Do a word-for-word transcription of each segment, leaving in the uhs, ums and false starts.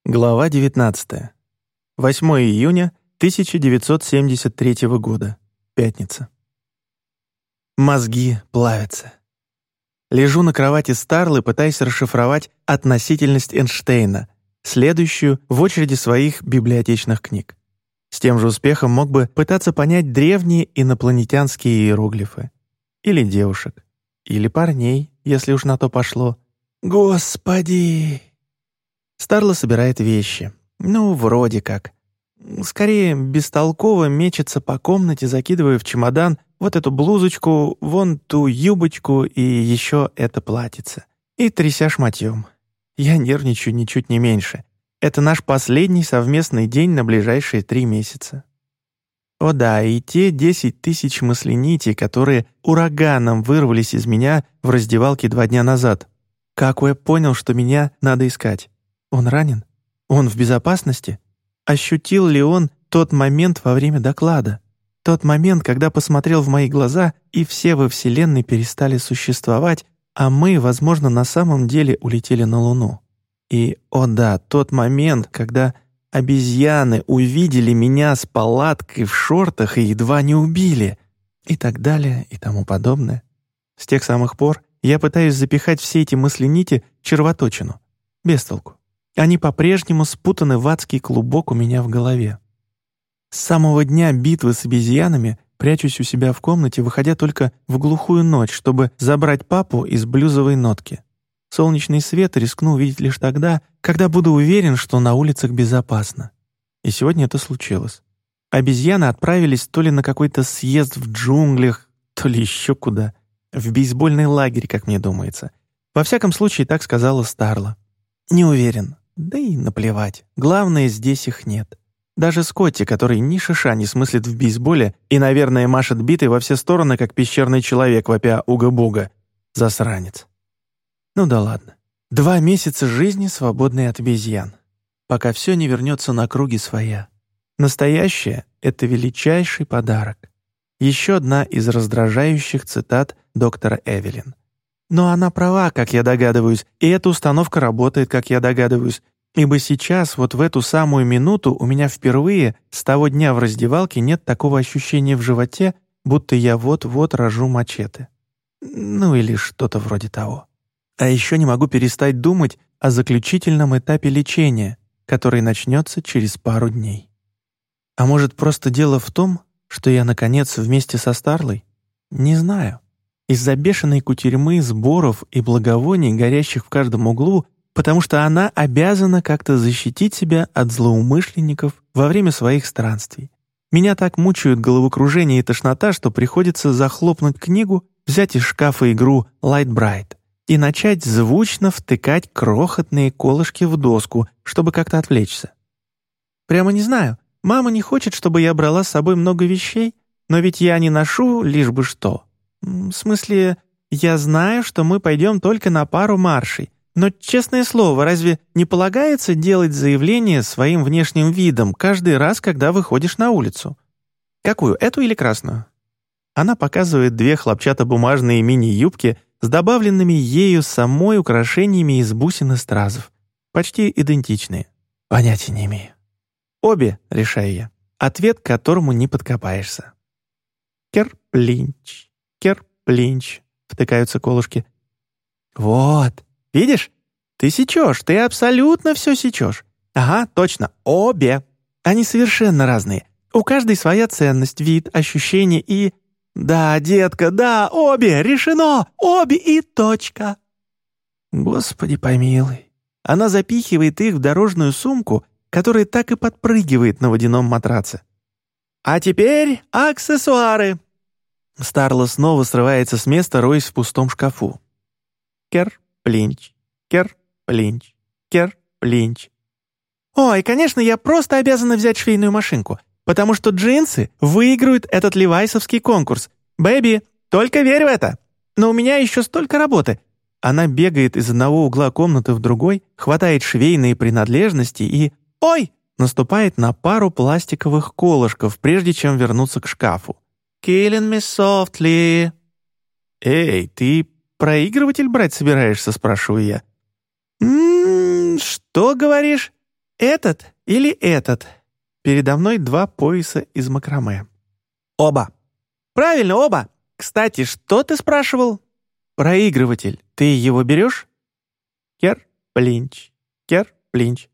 Глава девятнадцатая. восьмое июня тысяча девятьсот семьдесят третьего года. Пятница. Мозги плавятся. Лежу на кровати Старлы, пытаясь расшифровать относительность Эйнштейна, следующую в очереди своих библиотечных книг. С тем же успехом мог бы пытаться понять древние инопланетянские иероглифы. Или девушек. Или парней, если уж на то пошло. Господи! Старла собирает вещи. Ну, вроде как. Скорее, бестолково мечется по комнате, закидывая в чемодан вот эту блузочку, вон ту юбочку и еще это платьице. И тряся шматьем. Я нервничаю ничуть не меньше. Это наш последний совместный день на ближайшие три месяца. О да, и те десять тысяч мысленитей, которые ураганом вырвались из меня в раздевалке два дня назад. Как я понял, что меня надо искать? Он ранен? Он в безопасности? Ощутил ли он тот момент во время доклада? Тот момент, когда посмотрел в мои глаза, и все во Вселенной перестали существовать, а мы, возможно, на самом деле улетели на Луну. И, о да, тот момент, когда обезьяны увидели меня с палаткой в шортах и едва не убили, и так далее, и тому подобное. С тех самых пор я пытаюсь запихать все эти мысленити в червоточину. Без толку. Они по-прежнему спутаны в адский клубок у меня в голове. С самого дня битвы с обезьянами прячусь у себя в комнате, выходя только в глухую ночь, чтобы забрать папу из блюзовой нотки. Солнечный свет рискну увидеть лишь тогда, когда буду уверен, что на улицах безопасно. И сегодня это случилось. Обезьяны отправились то ли на какой-то съезд в джунглях, то ли еще куда. В бейсбольный лагерь, как мне думается. Во всяком случае, так сказала Старла. Не уверен. Да и наплевать. Главное, здесь их нет. Даже Скотти, который ни шиша не смыслит в бейсболе и, наверное, машет битой во все стороны, как пещерный человек, вопя «Уга-буга». Засранец. Ну да ладно. Два месяца жизни, свободной от обезьян. Пока все не вернется на круги своя. Настоящее — это величайший подарок. Еще одна из раздражающих цитат доктора Эвелин. Но она права, как я догадываюсь, и эта установка работает, как я догадываюсь, ибо сейчас, вот в эту самую минуту, у меня впервые с того дня в раздевалке нет такого ощущения в животе, будто я вот-вот рожу мачете. Ну или что-то вроде того. А еще не могу перестать думать о заключительном этапе лечения, который начнется через пару дней. А может, просто дело в том, что я, наконец, вместе со Старлой? Не знаю. Из-за бешеной кутерьмы сборов и благовоний, горящих в каждом углу, потому что она обязана как-то защитить себя от злоумышленников во время своих странствий. Меня так мучают головокружение и тошнота, что приходится захлопнуть книгу, взять из шкафа игру Light Bright и начать звучно втыкать крохотные колышки в доску, чтобы как-то отвлечься. Прямо не знаю, мама не хочет, чтобы я брала с собой много вещей, но ведь я не ношу лишь бы что. В смысле, я знаю, что мы пойдем только на пару маршей, но, честное слово, разве не полагается делать заявление своим внешним видом каждый раз, когда выходишь на улицу? Какую, эту или красную? Она показывает две хлопчатобумажные мини-юбки с добавленными ею самой украшениями из бусин и стразов, почти идентичные. Понятия не имею. Обе, решаю я, ответ к которому не подкопаешься. Керплинч. Керплинч, втыкаются колышки. Вот, видишь? Ты сечешь, ты абсолютно все сечешь. Ага, точно, обе. Они совершенно разные. У каждой своя ценность, вид, ощущение и... Да, детка, да, обе, решено, обе и точка. Господи помилуй. Она запихивает их в дорожную сумку, которая так и подпрыгивает на водяном матраце. А теперь аксессуары. Старла снова срывается с места, роясь в пустом шкафу. Кер-плинч, кер-плинч, кер-плинч. Ой, конечно, я просто обязана взять швейную машинку, потому что джинсы выиграют этот левайсовский конкурс. Бэби, только верь в это. Но у меня еще столько работы. Она бегает из одного угла комнаты в другой, хватает швейные принадлежности и... Ой! Наступает на пару пластиковых колышков, прежде чем вернуться к шкафу. «Killing me softly». «Эй, ты проигрыватель брать собираешься?» — спрашиваю я. «М-м, что говоришь?» Этот или этот? Передо мной два пояса из макраме. Оба. Правильно, оба. Кстати, что ты спрашивал? Проигрыватель. Ты его берешь? Кер-плинч. Кер-плинч.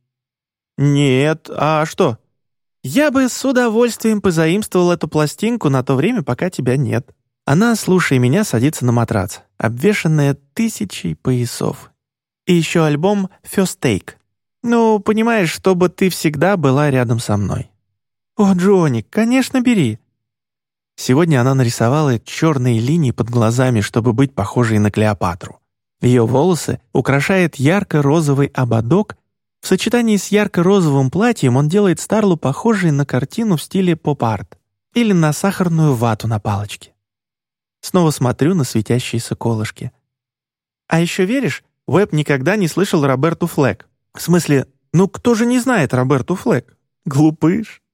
Нет, а что? Я бы с удовольствием позаимствовал эту пластинку на то время, пока тебя нет. Она, слушая меня, садится на матрац, обвешанная тысячей поясов. И еще альбом «First Take». Ну, понимаешь, чтобы ты всегда была рядом со мной. О, Джонни, конечно, бери. Сегодня она нарисовала черные линии под глазами, чтобы быть похожей на Клеопатру. Ее волосы украшает ярко-розовый ободок. В сочетании с ярко-розовым платьем он делает Старлу похожей на картину в стиле поп-арт или на сахарную вату на палочке. Снова смотрю на светящиеся колышки. А еще веришь, Уэбб никогда не слышал Роберту Флэк. В смысле, ну кто же не знает Роберту Флэк? Глупыш.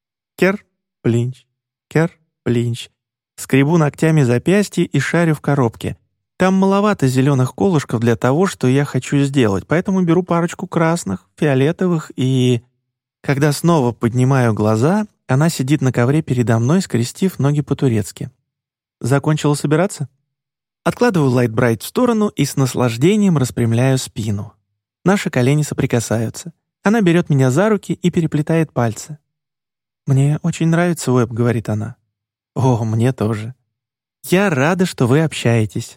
Кер-плинч, кер-плинч. Скребу ногтями запястье и шарю в коробке. Там маловато зеленых колышков для того, что я хочу сделать, поэтому беру парочку красных, фиолетовых и... Когда снова поднимаю глаза, она сидит на ковре передо мной, скрестив ноги по-турецки. Закончила собираться? Откладываю Лайтбрайт в сторону и с наслаждением распрямляю спину. Наши колени соприкасаются. Она берет меня за руки и переплетает пальцы. «Мне очень нравится Уэбб», — говорит она. «О, мне тоже. Я рада, что вы общаетесь.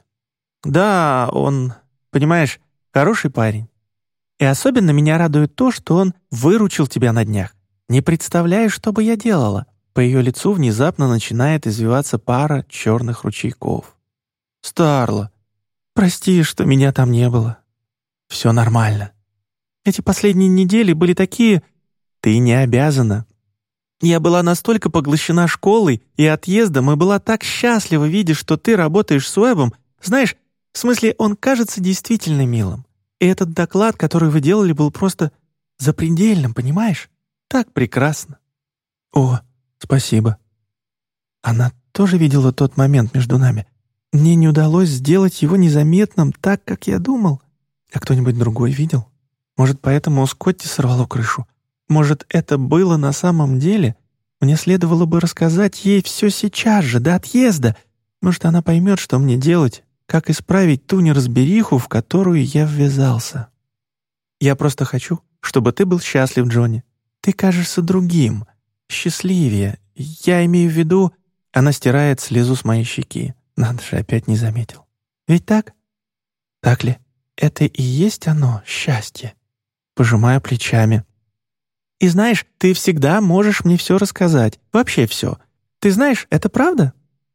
Да, он, понимаешь, хороший парень. И особенно меня радует то, что он выручил тебя на днях. Не представляю, что бы я делала». По ее лицу внезапно начинает извиваться пара черных ручейков. «Старла, прости, что меня там не было. Все нормально. Эти последние недели были такие... Ты не обязана. Я была настолько поглощена школой и отъездом, и была так счастлива видеть, что ты работаешь с Уэббом. Знаешь, в смысле, он кажется действительно милым. И этот доклад, который вы делали, был просто запредельным, понимаешь? Так прекрасно». «О, спасибо». Она тоже видела тот момент между нами. Мне не удалось сделать его незаметным так, как я думал. А кто-нибудь другой видел? Может, поэтому у Скотти сорвало крышу? Может, это было на самом деле? Мне следовало бы рассказать ей все сейчас же, до отъезда. Может, она поймет, что мне делать, как исправить ту неразбериху, в которую я ввязался. Я просто хочу, чтобы ты был счастлив, Джонни. Ты кажешься другим, счастливее. Я имею в виду... Она стирает слезу с моей щеки. Надо же, опять не заметил. Ведь так? Так ли? Это и есть оно, счастье. Пожимаю плечами. И знаешь, ты всегда можешь мне все рассказать. Вообще все. Ты знаешь, это правда?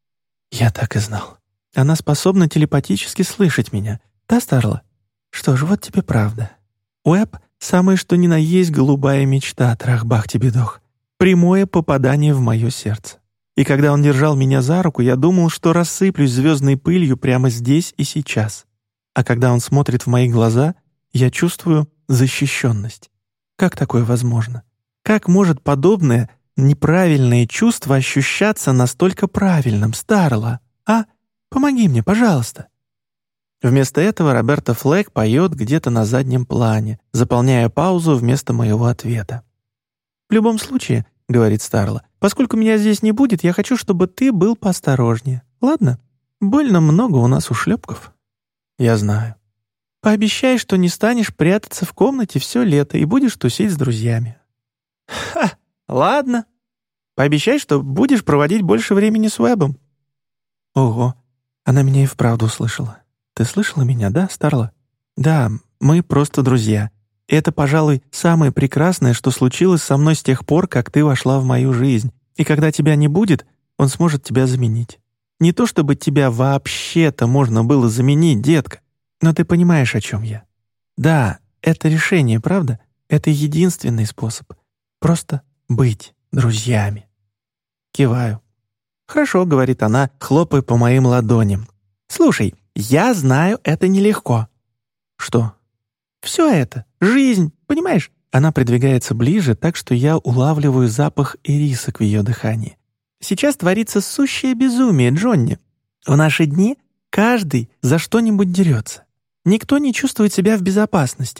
Я так и знал. Она способна телепатически слышать меня. Да, Старла? Что ж, вот тебе правда. Уэбб — самое что ни на есть голубая мечта, трах-бах-тебе-дох. Прямое попадание в мое сердце. И когда он держал меня за руку, я думал, что рассыплюсь звездной пылью прямо здесь и сейчас. А когда он смотрит в мои глаза, я чувствую защищенность. Как такое возможно? Как может подобное неправильное чувство ощущаться настолько правильным, Старла? А? Помоги мне, пожалуйста. Вместо этого Роберта Флэк поет где-то на заднем плане, заполняя паузу вместо моего ответа. «В любом случае, — говорит Старла, — поскольку меня здесь не будет, я хочу, чтобы ты был поосторожнее. Ладно? Больно много у нас ушлепков». «Я знаю. Пообещай, что не станешь прятаться в комнате все лето и будешь тусить с друзьями». «Ха! Ладно. Пообещай, что будешь проводить больше времени с Уэббом». «Ого, она меня и вправду услышала. Ты слышала меня, да, Старла? Да, мы просто друзья. И это, пожалуй, самое прекрасное, что случилось со мной с тех пор, как ты вошла в мою жизнь. И когда тебя не будет, он сможет тебя заменить. Не то чтобы тебя вообще-то можно было заменить, детка, но ты понимаешь, о чем я. Да, это решение, правда? Это единственный способ. Просто быть друзьями». Киваю. «Хорошо», — говорит она, хлопая по моим ладоням. «Слушай, я знаю, это нелегко». «Что?» «Все это. Жизнь. Понимаешь?» Она придвигается ближе, так что я улавливаю запах ирисок в ее дыхании. «Сейчас творится сущее безумие, Джонни. В наши дни каждый за что-нибудь дерется. Никто не чувствует себя в безопасности.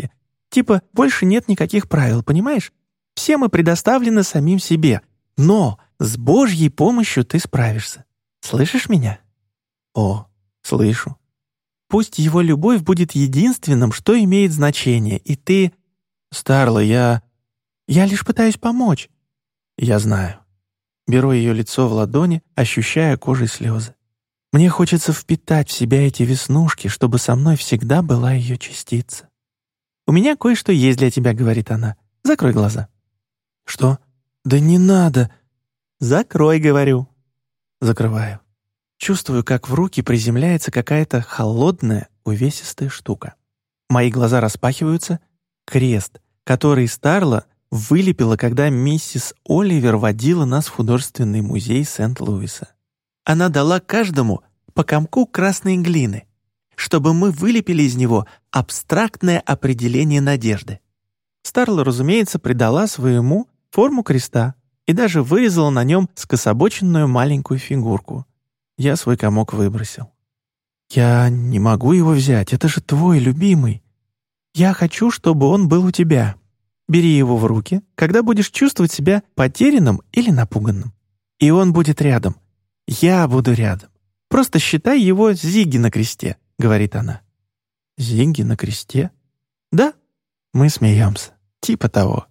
Типа, больше нет никаких правил, понимаешь? Все мы предоставлены самим себе. Но с Божьей помощью ты справишься. Слышишь меня? О, слышу. Пусть его любовь будет единственным, что имеет значение, и ты... Старла, я... Я лишь пытаюсь помочь. Я знаю. Беру ее лицо в ладони, ощущая кожей слезы. Мне хочется впитать в себя эти веснушки, чтобы со мной всегда была ее частица. «У меня кое-что есть для тебя», — говорит она. «Закрой глаза». «Что? Да не надо!» «Закрой», — говорю. Закрываю. Чувствую, как в руки приземляется какая-то холодная, увесистая штука. Мои глаза распахиваются. Крест, который Старла вылепила, когда миссис Оливер водила нас в художественный музей Сент-Луиса. Она дала каждому по комку красной глины, чтобы мы вылепили из него абстрактное определение надежды. Старла, разумеется, придала своему форму креста и даже вырезала на нем скособоченную маленькую фигурку. Я свой комок выбросил. «Я не могу его взять, это же твой любимый. Я хочу, чтобы он был у тебя. Бери его в руки, когда будешь чувствовать себя потерянным или напуганным. И он будет рядом. Я буду рядом. Просто считай его Зигги на кресте», — говорит она. «Зигги на кресте?» «Да». Мы смеемся. Типа того.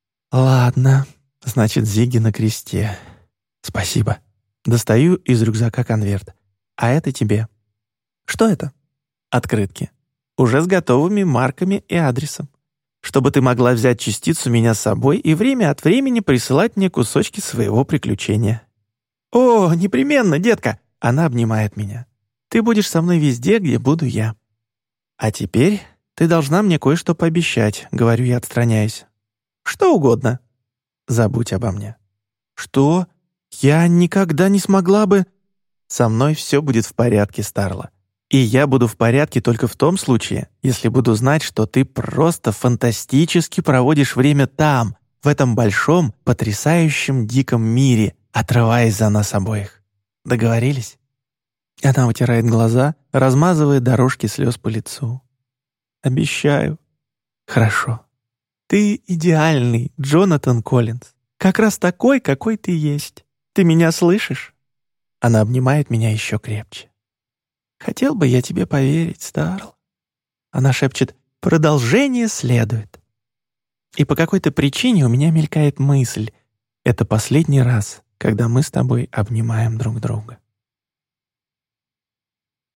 «Ладно, значит, Зигги на кресте. Спасибо». Достаю из рюкзака конверт. «А это тебе». «Что это?» «Открытки. Уже с готовыми марками и адресом. Чтобы ты могла взять частицу меня с собой и время от времени присылать мне кусочки своего приключения». «О, непременно, детка!» Она обнимает меня. «Ты будешь со мной везде, где буду я». «А теперь ты должна мне кое-что пообещать», — говорю я, отстраняясь. «Что угодно». «Забудь обо мне». «Что? Я никогда не смогла бы...» «Со мной все будет в порядке, Старла. И я буду в порядке только в том случае, если буду знать, что ты просто фантастически проводишь время там, в этом большом, потрясающем, диком мире, отрываясь за нас обоих. Договорились?» Она утирает глаза, размазывая дорожки слез по лицу. «Обещаю». «Хорошо. Ты идеальный, Джонатан Коллинз. Как раз такой, какой ты есть. Ты меня слышишь?» Она обнимает меня еще крепче. «Хотел бы я тебе поверить, Старл». Она шепчет: «Продолжение следует». И по какой-то причине у меня мелькает мысль: это последний раз, когда мы с тобой обнимаем друг друга.